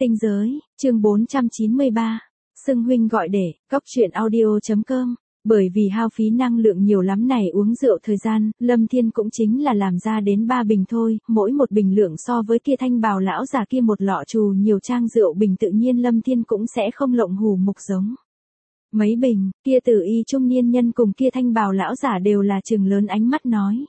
Tinh giới, chương 493. Xưng huynh gọi để, góc truyện audio.com. Bởi vì hao phí năng lượng nhiều lắm này uống rượu thời gian, Lâm Thiên cũng chính là làm ra đến 3 bình thôi, mỗi một bình lượng so với kia thanh bào lão già kia một lọ trù nhiều trang rượu bình tự nhiên Lâm Thiên cũng sẽ không lộng hù mục giống. Mấy bình, kia tử y trung niên nhân cùng kia thanh bào lão giả đều là trừng lớn ánh mắt nói.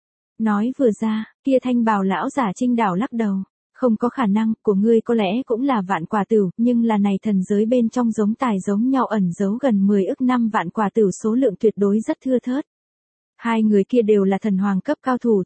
Nói vừa ra, kia thanh bào lão giả Trinh đảo lắc đầu. Không có khả năng, của ngươi có lẽ cũng là vạn quả tửu, nhưng là này thần giới bên trong giống tài giống nhau ẩn giấu gần 10 ức năm vạn quả tửu số lượng tuyệt đối rất thưa thớt. Hai người kia đều là thần hoàng cấp cao thủ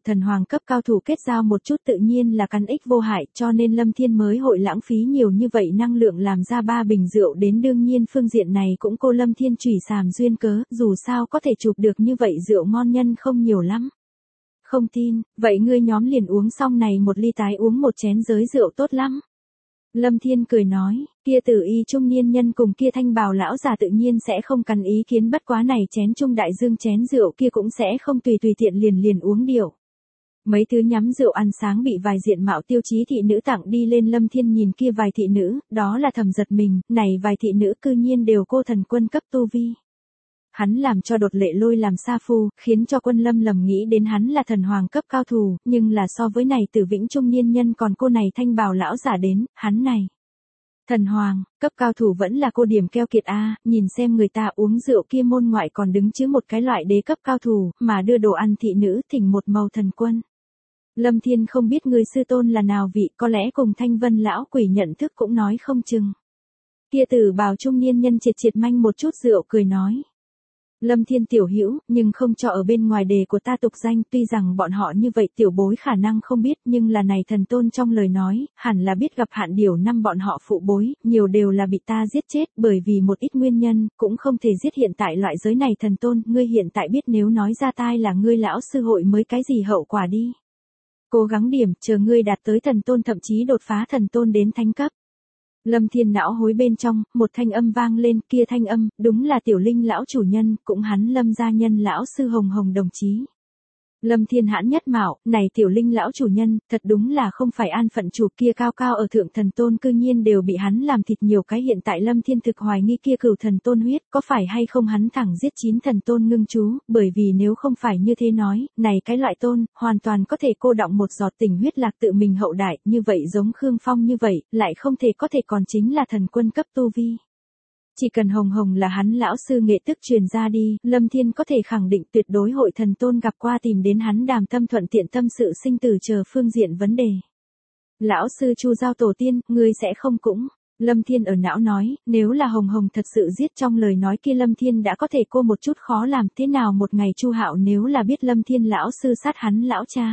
kết giao một chút tự nhiên là căn ích vô hại, cho nên Lâm Thiên mới hội lãng phí nhiều như vậy năng lượng làm ra 3 bình rượu đến đương nhiên phương diện này cũng cô Lâm Thiên chủy sàm duyên cớ, dù sao có thể chụp được như vậy rượu ngon nhân không nhiều lắm. Không tin, vậy ngươi nhóm liền uống xong này một ly tái uống một chén giới rượu tốt lắm. Lâm Thiên cười nói, kia tử y trung niên nhân cùng kia thanh bào lão già tự nhiên sẽ không cần ý kiến bất quá này chén trung đại dương chén rượu kia cũng sẽ không tùy tiện liền uống điệu. Mấy thứ nhắm rượu ăn sáng bị vài diện mạo tiêu chí thị nữ tặng đi lên Lâm Thiên nhìn kia vài thị nữ, đó là thầm giật mình, này vài thị nữ cư nhiên đều cô thần quân cấp tu vi. Hắn làm cho đột lệ lôi làm sa phu, khiến cho quân lâm lầm nghĩ đến hắn là thần hoàng cấp cao thủ, nhưng là so với này tử vĩnh trung niên nhân còn cô này thanh bào lão giả đến, hắn này. Thần hoàng, cấp cao thủ vẫn là cô điểm keo kiệt a, nhìn xem người ta uống rượu kia môn ngoại còn đứng chứ một cái loại đế cấp cao thủ, mà đưa đồ ăn thị nữ thỉnh một màu thần quân. Lâm Thiên không biết người sư tôn là nào vị, có lẽ cùng thanh vân lão quỷ nhận thức cũng nói không chừng. Kia tử bào trung niên nhân triệt manh một chút rượu cười nói. Lâm Thiên tiểu hữu, nhưng không cho ở bên ngoài đề của ta tục danh, tuy rằng bọn họ như vậy tiểu bối khả năng không biết, nhưng là này thần tôn trong lời nói, hẳn là biết gặp hạn điều năm bọn họ phụ bối, nhiều đều là bị ta giết chết, bởi vì một ít nguyên nhân, cũng không thể giết hiện tại loại giới này thần tôn, ngươi hiện tại biết nếu nói ra tai là ngươi lão sư hội mới cái gì hậu quả đi. Cố gắng điểm, chờ ngươi đạt tới thần tôn thậm chí đột phá thần tôn đến thánh cấp. Lâm Thiên não hối bên trong, một thanh âm vang lên, kia thanh âm, đúng là tiểu linh lão chủ nhân, cũng hắn Lâm gia nhân lão sư Hồng Hồng đồng chí. Lâm Thiên hãn nhất mạo, này tiểu linh lão chủ nhân, thật đúng là không phải an phận chủ kia cao ở thượng thần tôn cư nhiên đều bị hắn làm thịt nhiều cái hiện tại Lâm Thiên thực hoài nghi kia cửu thần tôn huyết, có phải hay không hắn thẳng giết 9 thần tôn ngưng chú, bởi vì nếu không phải như thế nói, này cái loại tôn, hoàn toàn có thể cô đọng một giọt tình huyết lạc tự mình hậu đại, như vậy giống Khương Phong như vậy, lại không thể có thể còn chính là thần quân cấp tu vi. Chỉ cần Hồng Hồng là hắn lão sư nghệ tức truyền ra đi, Lâm Thiên có thể khẳng định tuyệt đối hội thần tôn gặp qua tìm đến hắn đàm tâm thuận tiện tâm sự sinh tử chờ phương diện vấn đề. Lão sư Chu giao tổ tiên, ngươi sẽ không cũng. Lâm Thiên ở não nói, nếu là Hồng Hồng thật sự giết trong lời nói kia Lâm Thiên đã có thể cô một chút khó làm thế nào một ngày Chu Hạo nếu là biết Lâm Thiên lão sư sát hắn lão cha.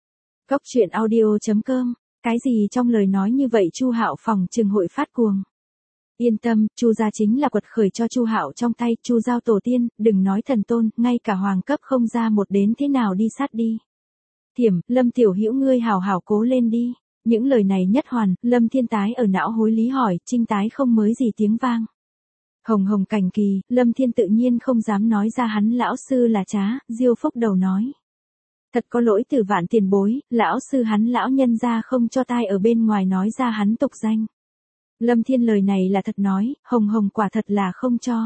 Góc truyện audio.com, cái gì trong lời nói như vậy Chu Hạo phòng trường hội phát cuồng. Yên tâm, Chu gia chính là quật khởi cho Chu Hạo trong tay, Chu giao tổ tiên, đừng nói thần tôn, ngay cả hoàng cấp không ra một đến thế nào đi sát đi. Thiểm, Lâm tiểu hữu ngươi hảo cố lên đi. Những lời này nhất hoàn, Lâm Thiên tái ở não hối lý hỏi, Trinh tái không mới gì tiếng vang. Hồng Hồng cảnh kỳ, Lâm Thiên tự nhiên không dám nói ra hắn lão sư là trá, Diêu Phúc đầu nói. Thật có lỗi Tử Vạn tiền bối, lão sư hắn lão nhân ra không cho tai ở bên ngoài nói ra hắn tục danh. Lâm Thiên lời này là thật nói, Hồng Hồng quả thật là không cho.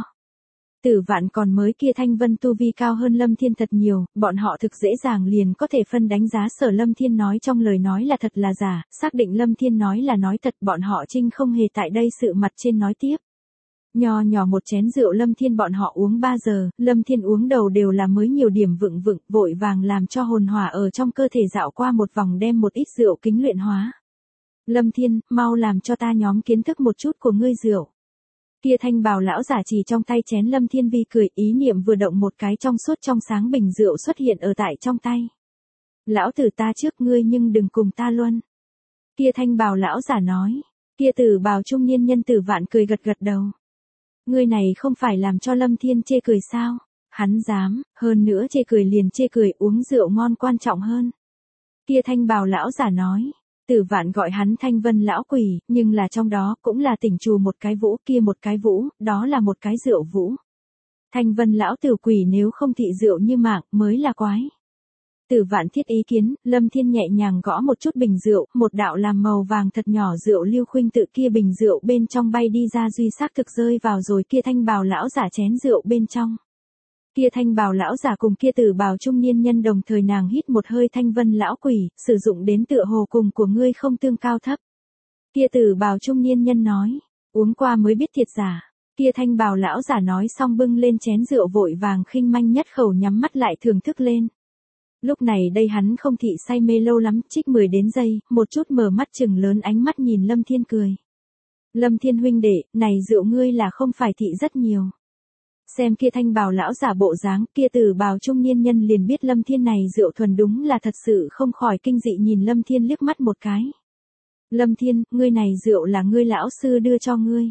Tử Vạn còn mới kia thanh vân tu vi cao hơn Lâm Thiên thật nhiều, bọn họ thực dễ dàng liền có thể phân đánh giá sở Lâm Thiên nói trong lời nói là thật là giả, xác định Lâm Thiên nói là nói thật bọn họ Trinh không hề tại đây sự mặt trên nói tiếp. Nhỏ một chén rượu Lâm Thiên bọn họ uống 3 giờ, Lâm Thiên uống đầu đều là mới nhiều điểm vựng, vội vàng làm cho hồn hỏa ở trong cơ thể dạo qua một vòng đem một ít rượu kính luyện hóa. Lâm Thiên, mau làm cho ta nhóm kiến thức một chút của ngươi rượu. Kia thanh bào lão giả chỉ trong tay chén Lâm Thiên vi cười ý niệm vừa động một cái trong suốt trong sáng bình rượu xuất hiện ở tại trong tay. Lão tử ta trước ngươi nhưng đừng cùng ta luân. Kia thanh bào lão giả nói. Kia tử bào trung niên nhân Tử Vạn cười gật đầu. Ngươi này không phải làm cho Lâm Thiên chê cười sao? Hắn dám, hơn nữa chê cười liền chê cười uống rượu ngon quan trọng hơn. Kia thanh bào lão giả nói. Tử Vạn gọi hắn thanh vân lão quỷ, nhưng là trong đó cũng là tỉnh trù một cái vũ kia một cái vũ, đó là một cái rượu vũ. Thanh vân lão tử quỷ nếu không thị rượu như mạng mới là quái. Tử Vạn thiết ý kiến, Lâm Thiên nhẹ nhàng gõ một chút bình rượu, một đạo làm màu vàng thật nhỏ rượu lưu khuynh tự kia bình rượu bên trong bay đi ra duy xác thực rơi vào rồi kia thanh bào lão giả chén rượu bên trong. Kia thanh bào lão giả cùng kia tử bào trung niên nhân đồng thời nàng hít một hơi thanh vân lão quỷ, sử dụng đến tựa hồ cùng của ngươi không tương cao thấp. Kia tử bào trung niên nhân nói, uống qua mới biết thiệt giả. Kia thanh bào lão giả nói xong bưng lên chén rượu vội vàng khinh manh nhất khẩu nhắm mắt lại thưởng thức lên. Lúc này đây hắn không thị say mê lâu lắm, trích 10 đến giây, một chút mở mắt chừng lớn ánh mắt nhìn Lâm Thiên cười. Lâm Thiên huynh đệ, này rượu ngươi là không phải thị rất nhiều. Xem kia thanh bào lão giả bộ dáng, kia tử bào trung niên nhân liền biết Lâm Thiên này rượu thuần đúng là thật sự không khỏi kinh dị nhìn Lâm Thiên liếc mắt một cái. Lâm Thiên, ngươi này rượu là ngươi lão sư đưa cho ngươi.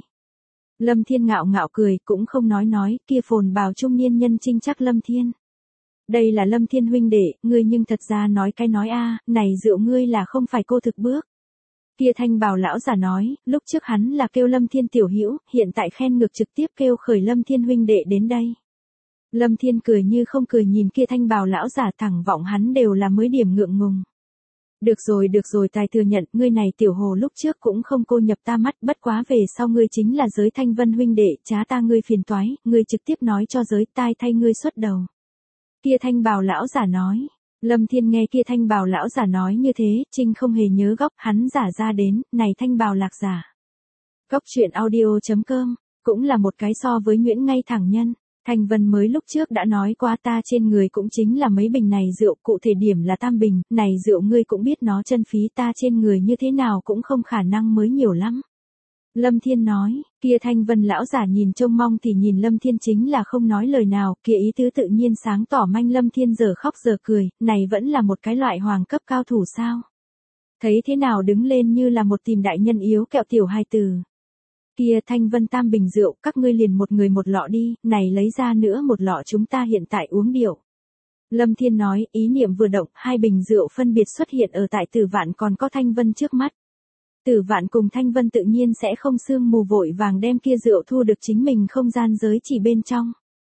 Lâm Thiên ngạo ngạo cười, cũng không nói, kia phồn bào trung niên nhân chinh chắc Lâm Thiên. Đây là Lâm Thiên huynh đệ, ngươi nhưng thật ra nói cái nói a, này rượu ngươi là không phải cô thực bước. Kia thanh bào lão giả nói, lúc trước hắn là kêu Lâm Thiên tiểu hữu, hiện tại khen ngược trực tiếp kêu khởi Lâm Thiên huynh đệ đến đây. Lâm Thiên cười như không cười nhìn kia thanh bào lão giả thẳng vọng hắn đều là mới điểm ngượng ngùng. Được rồi tài thừa nhận, ngươi này tiểu hồ lúc trước cũng không cô nhập ta mắt, bất quá về sau ngươi chính là giới thanh vân huynh đệ, trá ta ngươi phiền toái, ngươi trực tiếp nói cho giới tai thay ngươi xuất đầu. Kia thanh bào lão giả nói, Lâm Thiên nghe kia thanh bào lão giả nói như thế, Trinh không hề nhớ góc, hắn giả ra đến, này thanh bào lạc giả. Góc truyện audio.com, cũng là một cái so với Nguyễn ngay thẳng nhân. Thanh Vân mới lúc trước đã nói qua ta trên người cũng chính là mấy bình này rượu, cụ thể điểm là tam bình, này rượu ngươi cũng biết nó chân phí ta trên người như thế nào cũng không khả năng mới nhiều lắm. Lâm Thiên nói, kia Thanh Vân lão giả nhìn trông mong thì nhìn Lâm Thiên chính là không nói lời nào, kia ý tứ tự nhiên sáng tỏ manh Lâm Thiên giờ khóc giờ cười, này vẫn là một cái loại hoàng cấp cao thủ sao. Thấy thế nào đứng lên như là một tìm đại nhân yếu kẹo tiểu hai từ. Kia Thanh Vân tam bình rượu, các ngươi liền một người một lọ đi, này lấy ra nữa một lọ chúng ta hiện tại uống điệu. Lâm Thiên nói, ý niệm vừa động, hai bình rượu phân biệt xuất hiện ở tại Tử Vạn còn có Thanh Vân trước mắt. Tử Vạn cùng Thanh Vân tự nhiên sẽ không sương mù vội vàng đem kia rượu thu được chính mình không gian giới chỉ bên trong.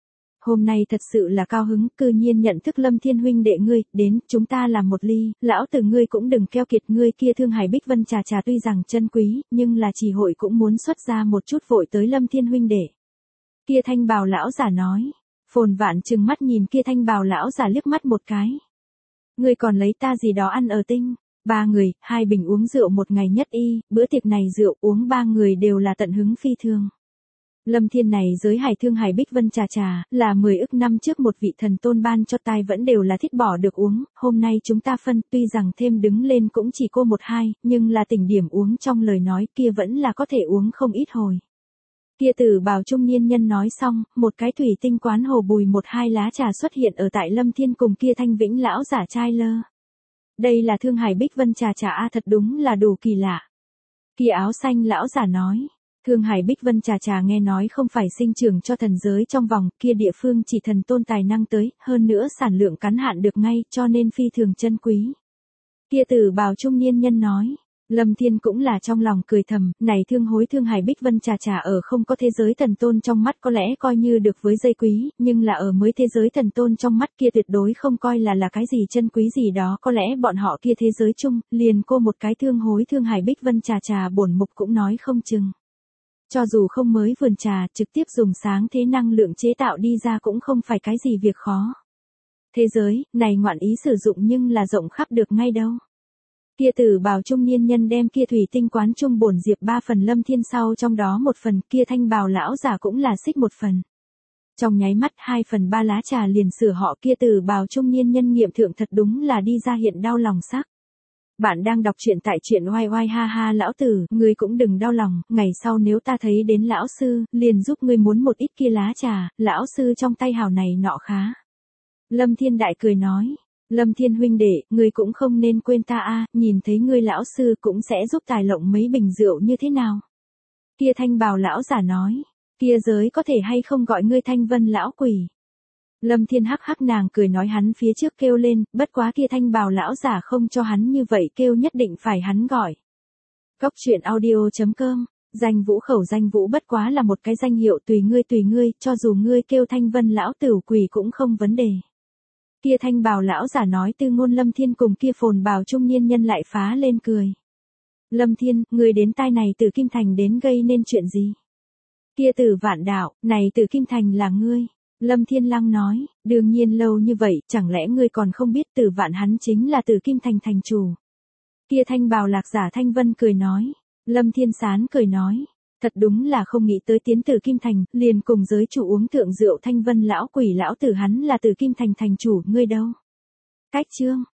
Hôm nay thật sự là cao hứng, cư nhiên nhận thức Lâm Thiên huynh đệ ngươi, đến, chúng ta làm một ly, lão tử ngươi cũng đừng keo kiệt ngươi kia Thương Hải Bích Vân trà tuy rằng chân quý, nhưng là chỉ hội cũng muốn xuất ra một chút vội tới Lâm Thiên huynh đệ. Kia thanh bào lão giả nói, Phồn Vạn trừng mắt nhìn kia thanh bào lão giả liếc mắt một cái. Ngươi còn lấy ta gì đó ăn ở tinh, 3 người, 2 bình uống rượu một ngày nhất y, bữa tiệc này rượu uống 3 người đều là tận hứng phi thường. Lâm Thiên này giới hải Thương Hải Bích Vân trà, là 10 ức năm trước một vị thần tôn ban cho tai vẫn đều là thích bỏ được uống, hôm nay chúng ta phân, tuy rằng thêm đứng lên cũng chỉ cô 1-2, nhưng là tỉnh điểm uống trong lời nói kia vẫn là có thể uống không ít hồi. Kia Tử bào trung niên nhân nói xong, một cái thủy tinh quán hồ bùi 1-2 lá trà xuất hiện ở tại Lâm Thiên cùng kia Thanh Vĩnh lão giả trai lơ. Đây là Thương Hải Bích Vân trà a, thật đúng là đủ kỳ lạ. Kia áo xanh lão giả nói. Thương Hải Bích Vân trà nghe nói không phải sinh trưởng cho thần giới trong vòng, kia địa phương chỉ thần tôn tài năng tới, hơn nữa sản lượng cắn hạn được ngay, cho nên phi thường chân quý. Kia Tử bào trung niên nhân nói, Lâm Thiên cũng là trong lòng cười thầm, này Thương Hải Bích Vân trà ở không có thế giới thần tôn trong mắt có lẽ coi như được với dây quý, nhưng là ở mới thế giới thần tôn trong mắt kia tuyệt đối không coi là cái gì chân quý gì đó, có lẽ bọn họ kia thế giới chung, liền cô một cái Thương Hải Bích Vân trà bổn mục cũng nói không chừng. Cho dù không mới vườn trà, trực tiếp dùng sáng thế năng lượng chế tạo đi ra cũng không phải cái gì việc khó. Thế giới, này ngoạn ý sử dụng nhưng là rộng khắp được ngay đâu. Kia Tử bào trung niên nhân đem kia thủy tinh quán trung bổn diệp 3 phần Lâm Thiên sau trong đó 1 phần, kia thanh bào lão giả cũng là xích 1 phần. Trong nháy mắt 2/3 lá trà liền sửa họ kia Tử bào trung niên nhân nghiệm thượng thật đúng là đi ra hiện đau lòng sắc. Bạn đang đọc truyện tại truyện oai oai ha ha lão tử, ngươi cũng đừng đau lòng, ngày sau nếu ta thấy đến lão sư, liền giúp ngươi muốn một ít kia lá trà, lão sư trong tay hào này nọ khá. Lâm Thiên đại cười nói, Lâm Thiên huynh đệ, ngươi cũng không nên quên ta a, nhìn thấy ngươi lão sư cũng sẽ giúp tài lộng mấy bình rượu như thế nào. Kia thanh bào lão giả nói, kia giới có thể hay không gọi ngươi Thanh Vân lão quỷ. Lâm Thiên hắc hắc nàng cười nói hắn phía trước kêu lên, bất quá kia thanh bào lão giả không cho hắn như vậy kêu nhất định phải hắn gọi. Góc truyện audio.com, danh vũ bất quá là một cái danh hiệu tùy ngươi, cho dù ngươi kêu Thanh Vân lão tử quỷ cũng không vấn đề. Kia thanh bào lão giả nói Tư Ngôn Lâm Thiên cùng kia phồn bào trung niên nhân lại phá lên cười. Lâm Thiên, người đến tai này từ Kim Thành đến gây nên chuyện gì? Kia Tử Vạn đạo, này từ Kim Thành là ngươi. Lâm Thiên Lăng nói, đương nhiên lâu như vậy, chẳng lẽ ngươi còn không biết Tử Vạn hắn chính là Tử Kim Thành thành chủ. Kia thanh bào lạc giả Thanh Vân cười nói. Lâm Thiên Sán cười nói. Thật đúng là không nghĩ tới tiến Tử Kim Thành, liền cùng giới chủ uống thượng rượu Thanh Vân lão quỷ lão tử hắn là Tử Kim Thành thành chủ, ngươi đâu? Cách chương.